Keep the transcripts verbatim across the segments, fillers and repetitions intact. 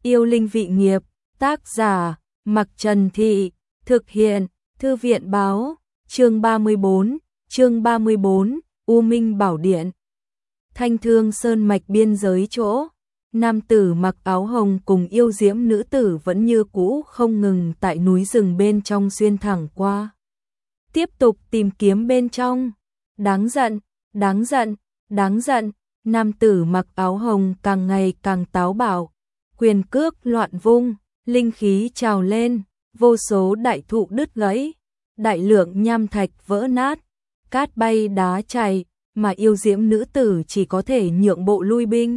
Yêu linh vị nghiệp, tác giả, Mặc Trần Thị, thực hiện, Thư viện báo, chương ba mươi bốn, chương ba mươi bốn, U Minh Bảo Điện. Thanh Thương Sơn mạch biên giới chỗ, nam tử mặc áo hồng cùng yêu diễm nữ tử vẫn như cũ không ngừng tại núi rừng bên trong xuyên thẳng qua. Tiếp tục tìm kiếm bên trong, đáng giận, đáng giận, đáng giận, nam tử mặc áo hồng càng ngày càng táo bạo, quyền cước loạn vung, linh khí trào lên, vô số đại thụ đứt gãy, đại lượng nham thạch vỡ nát, cát bay đá chảy, mà yêu diễm nữ tử chỉ có thể nhượng bộ lui binh.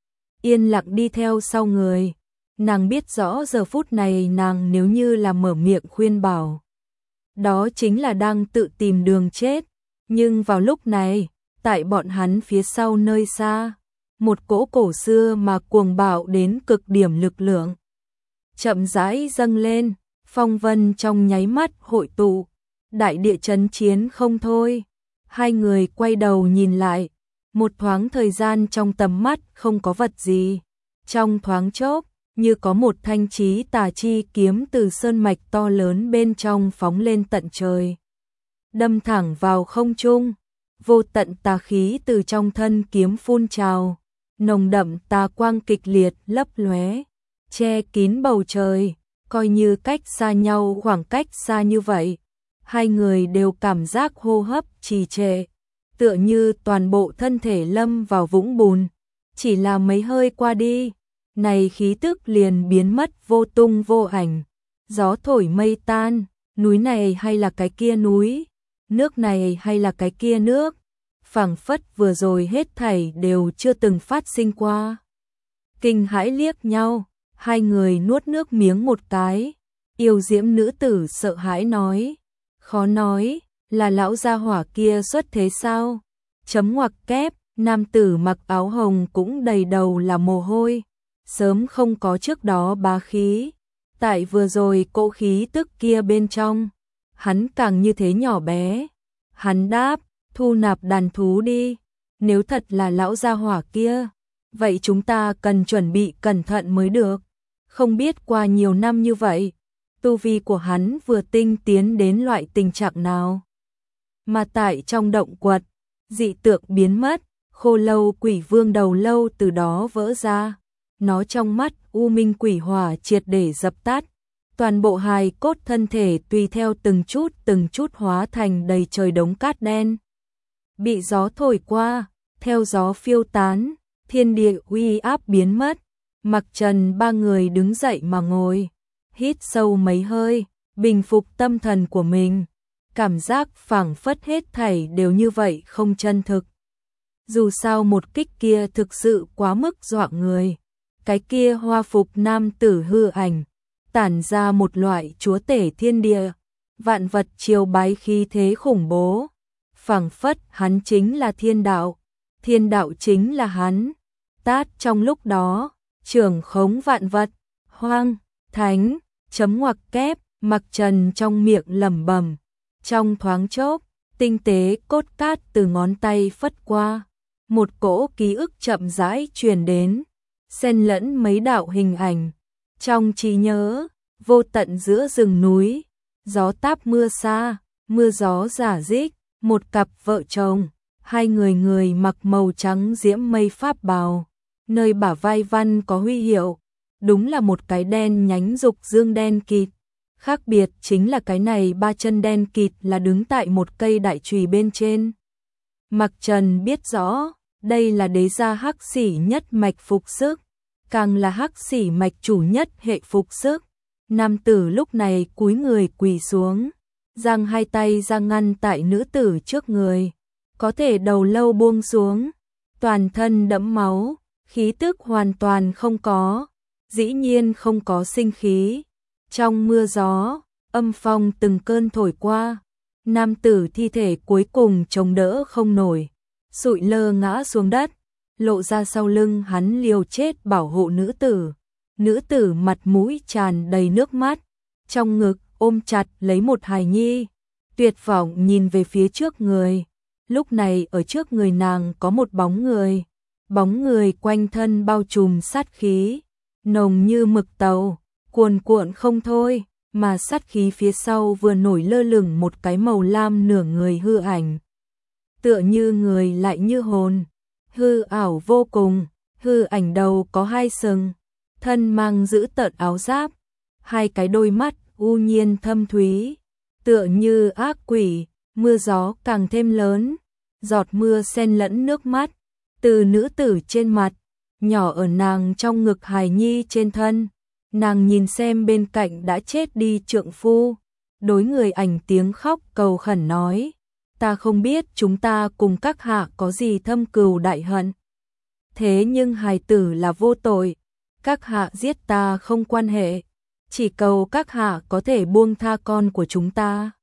Yên lặng đi theo sau người, nàng biết rõ giờ phút này nàng nếu như là mở miệng khuyên bảo, đó chính là đang tự tìm đường chết, nhưng vào lúc này, tại bọn hắn phía sau nơi xa, một cỗ cổ xưa mà cuồng bạo đến cực điểm lực lượng chậm rãi dâng lên, phong vân trong nháy mắt hội tụ, đại địa chấn chiến không thôi. Hai người quay đầu nhìn lại, một thoáng thời gian trong tầm mắt không có vật gì, trong thoáng chốc, như có một thanh chí tà chi kiếm từ sơn mạch to lớn bên trong phóng lên tận trời, đâm thẳng vào không trung, vô tận tà khí từ trong thân kiếm phun trào, nồng đậm tà quang kịch liệt lấp lóe, che kín bầu trời, coi như cách xa nhau khoảng cách xa như vậy, hai người đều cảm giác hô hấp trì trệ, tựa như toàn bộ thân thể lâm vào vũng bùn, chỉ là mấy hơi qua đi, này khí tức liền biến mất vô tung vô ảnh, gió thổi mây tan, núi này hay là cái kia núi, nước này hay là cái kia nước, phảng phất vừa rồi hết thảy đều chưa từng phát sinh qua. Kinh hãi liếc nhau, hai người nuốt nước miếng một cái, yêu diễm nữ tử sợ hãi nói, khó nói, là lão gia hỏa kia xuất thế sao? Chấm ngoặc kép, nam tử mặc áo hồng cũng đầy đầu là mồ hôi, sớm không có trước đó bá khí, tại vừa rồi cỗ khí tức kia bên trong, hắn càng như thế nhỏ bé. Hắn đáp, thu nạp đàn thú đi, nếu thật là lão gia hỏa kia, vậy chúng ta cần chuẩn bị cẩn thận mới được, không biết qua nhiều năm như vậy, tu vi của hắn vừa tinh tiến đến loại tình trạng nào. Mà tại trong động quật, dị tượng biến mất, khô lâu quỷ vương đầu lâu từ đó vỡ ra, nó trong mắt u minh quỷ hỏa triệt để dập tắt, toàn bộ hài cốt thân thể tùy theo từng chút từng chút hóa thành đầy trời đống cát đen. Bị gió thổi qua, theo gió phiêu tán, thiên địa uy áp biến mất, Mặc Trần ba người đứng dậy mà ngồi, hít sâu mấy hơi, bình phục tâm thần của mình, cảm giác phảng phất hết thảy đều như vậy không chân thực. Dù sao một kích kia thực sự quá mức dọa người, cái kia hoa phục nam tử hư ảnh, tản ra một loại chúa tể thiên địa, vạn vật chiều bái khí thế khủng bố, phảng phất hắn chính là thiên đạo, thiên đạo chính là hắn, tát trong lúc đó, trưởng khống vạn vật, hoang, thánh, chấm ngoặc kép, Mặc Trần trong miệng lẩm bẩm, trong thoáng chốc, tinh tế cốt cát từ ngón tay phất qua, một cỗ ký ức chậm rãi truyền đến, xen lẫn mấy đạo hình ảnh, trong trí nhớ, vô tận giữa rừng núi, gió táp mưa xa, mưa gió rả rích, một cặp vợ chồng, hai người người mặc màu trắng diễm mây pháp bào, nơi bả vai văn có huy hiệu, đúng là một cái đen nhánh dục dương đen kịt. Khác biệt chính là cái này ba chân đen kịt là đứng tại một cây đại chùy bên trên. Mặc Trần biết rõ, đây là đế gia hắc xỉ nhất mạch phục sức, càng là hắc xỉ mạch chủ nhất hệ phục sức. Nam tử lúc này cúi người quỳ xuống, giang hai tay ra ngăn tại nữ tử trước người, có thể đầu lâu buông xuống, toàn thân đẫm máu, khí tức hoàn toàn không có, dĩ nhiên không có sinh khí. Trong mưa gió, âm phong từng cơn thổi qua, nam tử thi thể cuối cùng chống đỡ không nổi, sụi lơ ngã xuống đất, lộ ra sau lưng hắn liều chết bảo hộ nữ tử. Nữ tử mặt mũi tràn đầy nước mắt, trong ngực ôm chặt lấy một hài nhi, tuyệt vọng nhìn về phía trước người. Lúc này ở trước người nàng có một bóng người, bóng người quanh thân bao trùm sát khí, nồng như mực tàu, cuồn cuộn không thôi, mà sát khí phía sau vừa nổi lơ lửng một cái màu lam nửa người hư ảnh. Tựa như người lại như hồn, hư ảo vô cùng, hư ảnh đầu có hai sừng, thân mang giữ tợn áo giáp, hai cái đôi mắt u nhiên thâm thúy, tựa như ác quỷ, mưa gió càng thêm lớn, giọt mưa xen lẫn nước mắt, từ nữ tử trên mặt, nhỏ ở nàng trong ngực hài nhi trên thân. Nàng nhìn xem bên cạnh đã chết đi trượng phu, đối người ảnh tiếng khóc cầu khẩn nói, ta không biết chúng ta cùng các hạ có gì thâm cừu đại hận. Thế nhưng hài tử là vô tội, các hạ giết ta không quan hệ, chỉ cầu các hạ có thể buông tha con của chúng ta.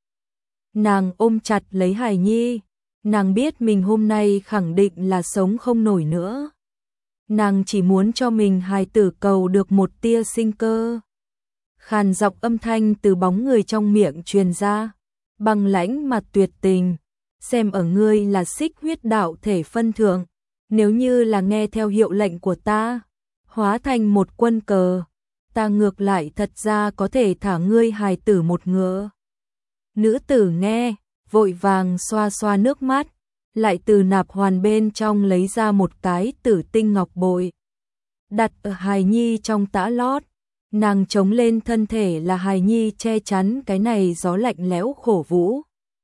Nàng ôm chặt lấy hài nhi, nàng biết mình hôm nay khẳng định là sống không nổi nữa. Nàng chỉ muốn cho mình hài tử cầu được một tia sinh cơ. Khàn giọng âm thanh từ bóng người trong miệng truyền ra, băng lãnh mặt tuyệt tình, xem ở ngươi là xích huyết đạo thể phân thượng, nếu như là nghe theo hiệu lệnh của ta, hóa thành một quân cờ, ta ngược lại thật ra có thể thả ngươi hài tử một ngựa. Nữ tử nghe, vội vàng xoa xoa nước mắt, lại từ nạp hoàn bên trong lấy ra một cái tử tinh ngọc bội, đặt ở hài nhi trong tã lót, nàng chống lên thân thể là hài nhi che chắn cái này gió lạnh lẽo khổ vũ.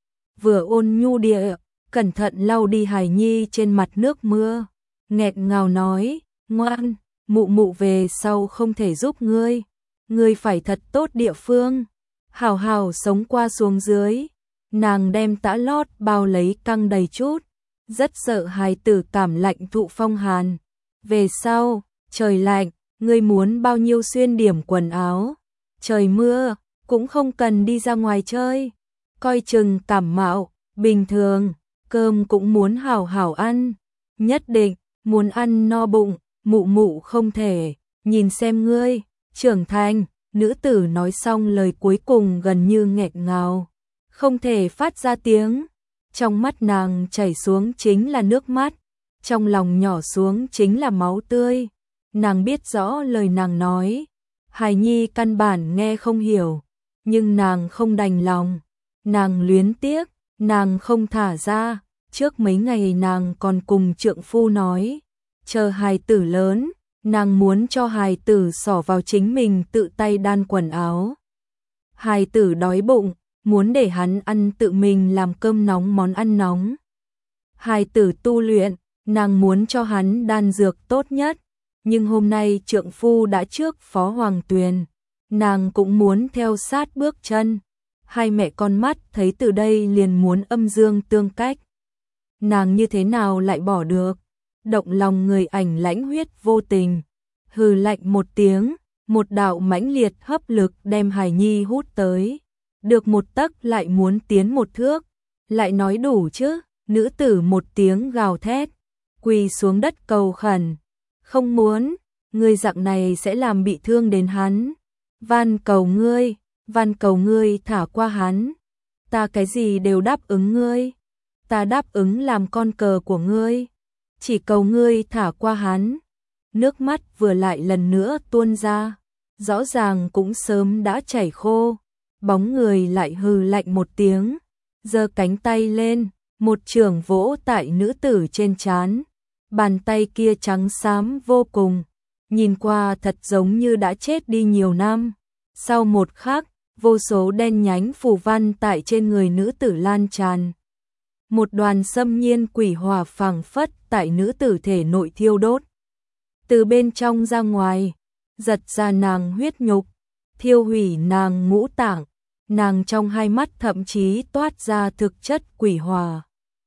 Vừa ôn nhu địa, cẩn thận lau đi hài nhi trên mặt nước mưa, nghẹn ngào nói, ngoan, mụ mụ về sau không thể giúp ngươi, ngươi phải thật tốt địa phương, hào hào sống qua xuống dưới. Nàng đem tã lót bao lấy căng đầy chút, rất sợ hài tử cảm lạnh thụ phong hàn. Về sau, trời lạnh, ngươi muốn bao nhiêu xuyên điểm quần áo, trời mưa, cũng không cần đi ra ngoài chơi, coi chừng cảm mạo, bình thường, cơm cũng muốn hảo hảo ăn, nhất định, muốn ăn no bụng, mụ mụ không thể, nhìn xem ngươi, trưởng thành, nữ tử nói xong lời cuối cùng gần như nghẹn ngào, không thể phát ra tiếng, trong mắt nàng chảy xuống chính là nước mắt, trong lòng nhỏ xuống chính là máu tươi, nàng biết rõ lời nàng nói, hài nhi căn bản nghe không hiểu, nhưng nàng không đành lòng, nàng luyến tiếc, nàng không thả ra, trước mấy ngày nàng còn cùng trượng phu nói, chờ hài tử lớn, nàng muốn cho hài tử xỏ vào chính mình tự tay đan quần áo. Hài tử đói bụng, muốn để hắn ăn tự mình làm cơm nóng món ăn nóng. Hài tử tu luyện, nàng muốn cho hắn đan dược tốt nhất, nhưng hôm nay trượng phu đã trước phó hoàng tuyền, nàng cũng muốn theo sát bước chân. Hai mẹ con mắt thấy từ đây liền muốn âm dương tương cách. Nàng như thế nào lại bỏ được, động lòng người ảnh lãnh huyết vô tình, hừ lạnh một tiếng, một đạo mãnh liệt hấp lực đem hài nhi hút tới. Được một tấc lại muốn tiến một thước, lại nói đủ chứ, nữ tử một tiếng gào thét, quỳ xuống đất cầu khẩn, không muốn, ngươi dạng này sẽ làm bị thương đến hắn, van cầu ngươi, van cầu ngươi thả qua hắn, ta cái gì đều đáp ứng ngươi, ta đáp ứng làm con cờ của ngươi, chỉ cầu ngươi thả qua hắn. Nước mắt vừa lại lần nữa tuôn ra, rõ ràng cũng sớm đã chảy khô. Bóng người lại hừ lạnh một tiếng, giơ cánh tay lên, một chưởng vỗ tại nữ tử trên trán. Bàn tay kia trắng xám vô cùng, nhìn qua thật giống như đã chết đi nhiều năm. Sau một khắc, vô số đen nhánh phù văn tại trên người nữ tử lan tràn. Một đoàn xâm nhiên quỷ hỏa phảng phất tại nữ tử thể nội thiêu đốt. Từ bên trong ra ngoài, giật ra nàng huyết nhục, thiêu hủy nàng ngũ tạng. Nàng trong hai mắt thậm chí toát ra thực chất quỷ hỏa.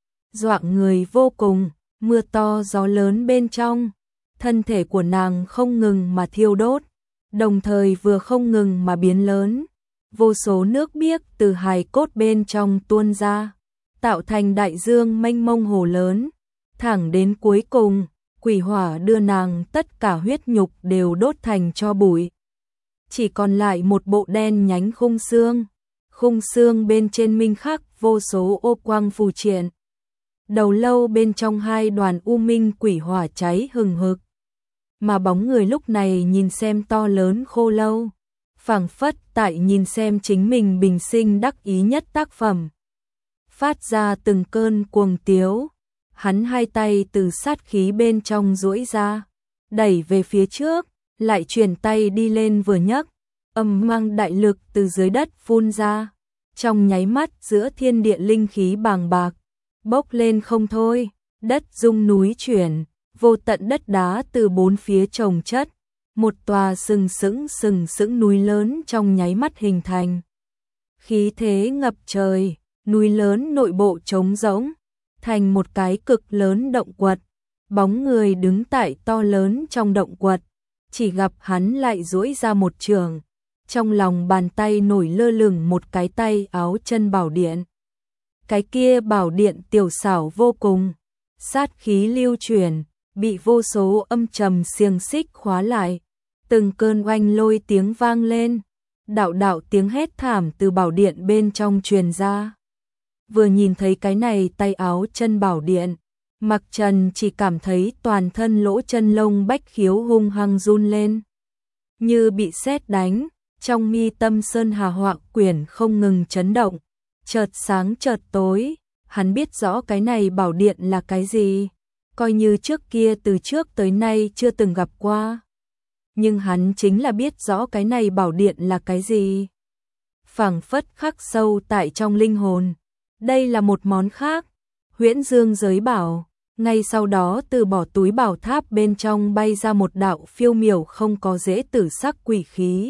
Dọa người vô cùng, mưa to gió lớn bên trong, thân thể của nàng không ngừng mà thiêu đốt, đồng thời vừa không ngừng mà biến lớn. Vô số nước biếc từ hài cốt bên trong tuôn ra, tạo thành đại dương mênh mông hồ lớn, thẳng đến cuối cùng, quỷ hỏa đưa nàng tất cả huyết nhục đều đốt thành tro bụi. Chỉ còn lại một bộ đen nhánh khung xương, khung xương bên trên minh khắc vô số ô quang phù triện. Đầu lâu bên trong hai đoàn u minh quỷ hỏa cháy hừng hực. mà bóng người lúc này nhìn xem to lớn khô lâu, phảng phất tại nhìn xem chính mình bình sinh đắc ý nhất tác phẩm. Phát ra từng cơn cuồng tiếu, hắn hai tay từ sát khí bên trong duỗi ra, đẩy về phía trước, lại chuyển tay đi lên vừa nhấc, âm mang đại lực từ dưới đất phun ra, trong nháy mắt giữa thiên địa linh khí bàng bạc, bốc lên không thôi, đất rung núi chuyển, vô tận đất đá từ bốn phía chồng chất, một tòa sừng sững sừng sững núi lớn trong nháy mắt hình thành. Khí thế ngập trời, núi lớn nội bộ trống rỗng, thành một cái cực lớn động quật, bóng người đứng tại to lớn trong động quật, chỉ gặp hắn lại duỗi ra một trường, trong lòng bàn tay nổi lơ lửng một cái tay áo chân bảo điện. Cái kia bảo điện tiểu xảo vô cùng, sát khí lưu truyền, bị vô số âm trầm xiềng xích khóa lại, từng cơn oanh lôi tiếng vang lên, đạo đạo tiếng hét thảm từ bảo điện bên trong truyền ra. Vừa nhìn thấy cái này tay áo chân bảo điện, Mặc Trần chỉ cảm thấy toàn thân lỗ chân lông bách khiếu hung hăng run lên, như bị sét đánh, trong mi tâm sơn hà họa quyển không ngừng chấn động, chợt sáng chợt tối, hắn biết rõ cái này bảo điện là cái gì, coi như trước kia từ trước tới nay chưa từng gặp qua. Nhưng hắn chính là biết rõ cái này bảo điện là cái gì. Phảng phất khắc sâu tại trong linh hồn. Đây là một món khác. Huyễn Dương giới bảo. Ngay sau đó từ bỏ túi bảo tháp bên trong bay ra một đạo phiêu miểu không có dễ tử sắc quỷ khí.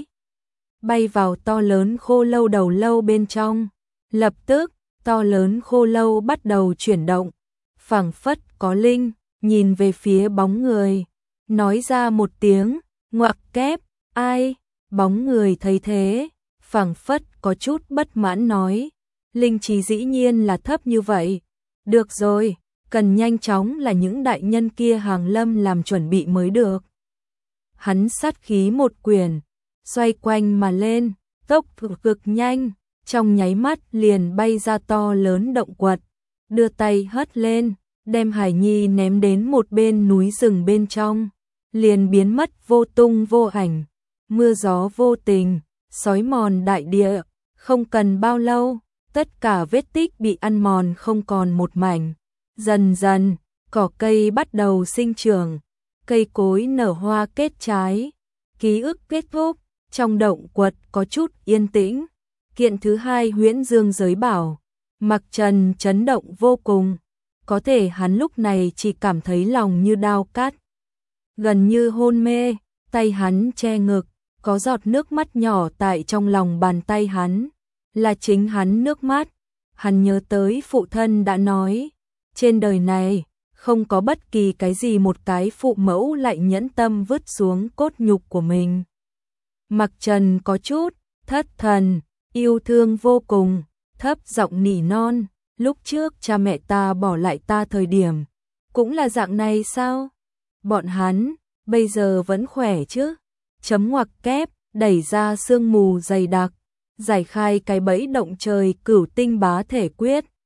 Bay vào to lớn khô lâu đầu lâu bên trong. Lập tức, to lớn khô lâu bắt đầu chuyển động. Phảng phất có linh, nhìn về phía bóng người. Nói ra một tiếng. Ngoặc kép, ai? Bóng người thấy thế, phảng phất có chút bất mãn nói, linh trí dĩ nhiên là thấp như vậy. Được rồi, cần nhanh chóng là những đại nhân kia hàng lâm làm chuẩn bị mới được. Hắn sát khí một quyền, xoay quanh mà lên, tốc cực nhanh, trong nháy mắt liền bay ra to lớn động quật, đưa tay hất lên, đem Hải Nhi ném đến một bên núi rừng bên trong. Liền biến mất vô tung vô ảnh, mưa gió vô tình, xói mòn đại địa, không cần bao lâu, tất cả vết tích bị ăn mòn không còn một mảnh. Dần dần, cỏ cây bắt đầu sinh trưởng, cây cối nở hoa kết trái, ký ức kết thúc, trong động quật có chút yên tĩnh. Kiện thứ hai Huyễn Dương giới bảo, Mặc Trần chấn động vô cùng, có thể hắn lúc này chỉ cảm thấy lòng như đao cắt. Gần như hôn mê, tay hắn che ngực, có giọt nước mắt nhỏ tại trong lòng bàn tay hắn, là chính hắn nước mắt. Hắn nhớ tới phụ thân đã nói, trên đời này, không có bất kỳ cái gì một cái phụ mẫu lại nhẫn tâm vứt xuống cốt nhục của mình. Mặc Trần có chút, thất thần, yêu thương vô cùng, thấp giọng nỉ non, lúc trước cha mẹ ta bỏ lại ta thời điểm, cũng là dạng này sao? Bọn hắn, bây giờ vẫn khỏe chứ? Chấm ngoặc kép, đẩy ra sương mù dày đặc, giải khai cái bẫy động trời cửu tinh bá thể quyết,